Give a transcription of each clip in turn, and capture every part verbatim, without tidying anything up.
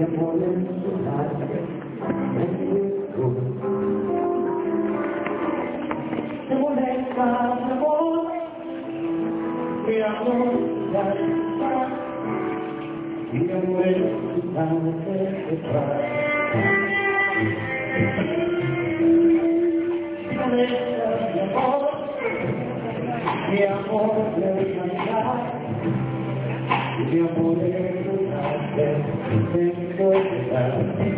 amor en su arte, se molesta mi amor, mi amor ya está, mi amor en su arte está. Se molesta mi amor, mi amor de cantar, mi amor de cantar, tengo que dar.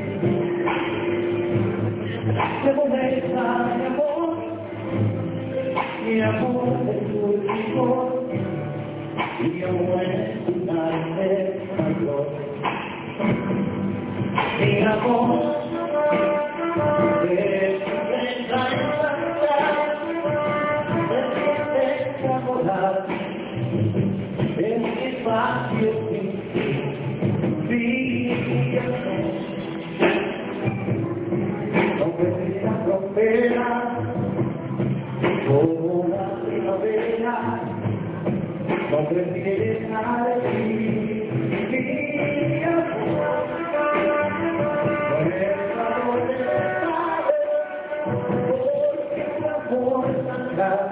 Se molesta mi amor, mi amor de tu hijo, mi amor de cantar, mi amor de en espacio sin fin, sobre esa frontera, como la primavera, donde quieres decir mi amor, con esa voluntad, porque tu amor saldrá.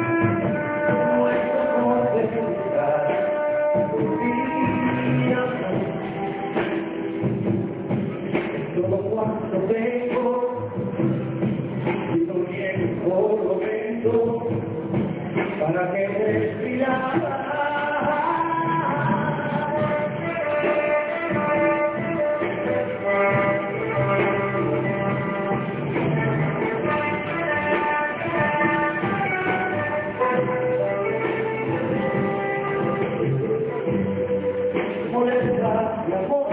Cuando vengo y lo niego, lo vendo para que respirar. Molesta mi amor,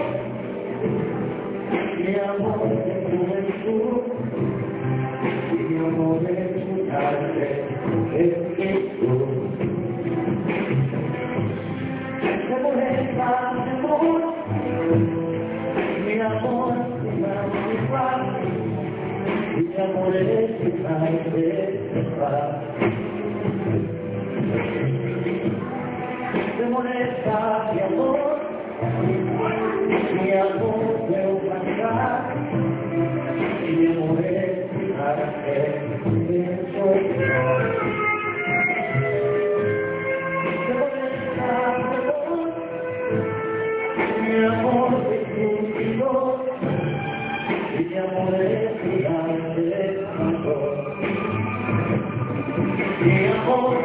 mi amor de juventud, mi amor de tu arte, es que tú. Me molesta mi amor, mi amor de la amistad, mi amor de tu arte, me molesta mi amor, mi amor de humanidad, mi amor de arte, eso es. Me molesta mi amor, mi amor de tu hijo, mi amor de tu arte, mi amor.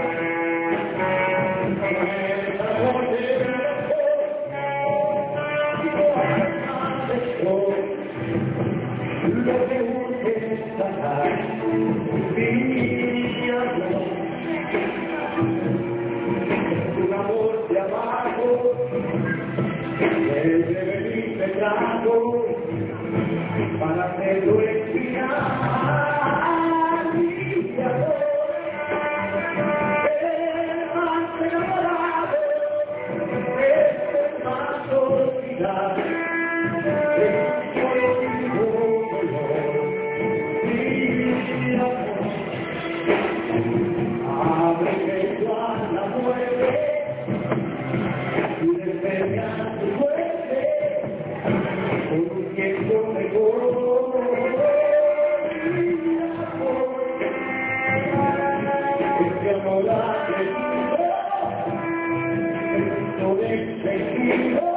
Lo que busque es sacar mi amor, un amor de abajo, desde venir pecado, para hacerlo expirar mi amor, el más enamorado, este más olvidado. Abre que ya la mueve y despeña tu muerte con un tiempo mejor. Este amor ha crecido, esto de sentido.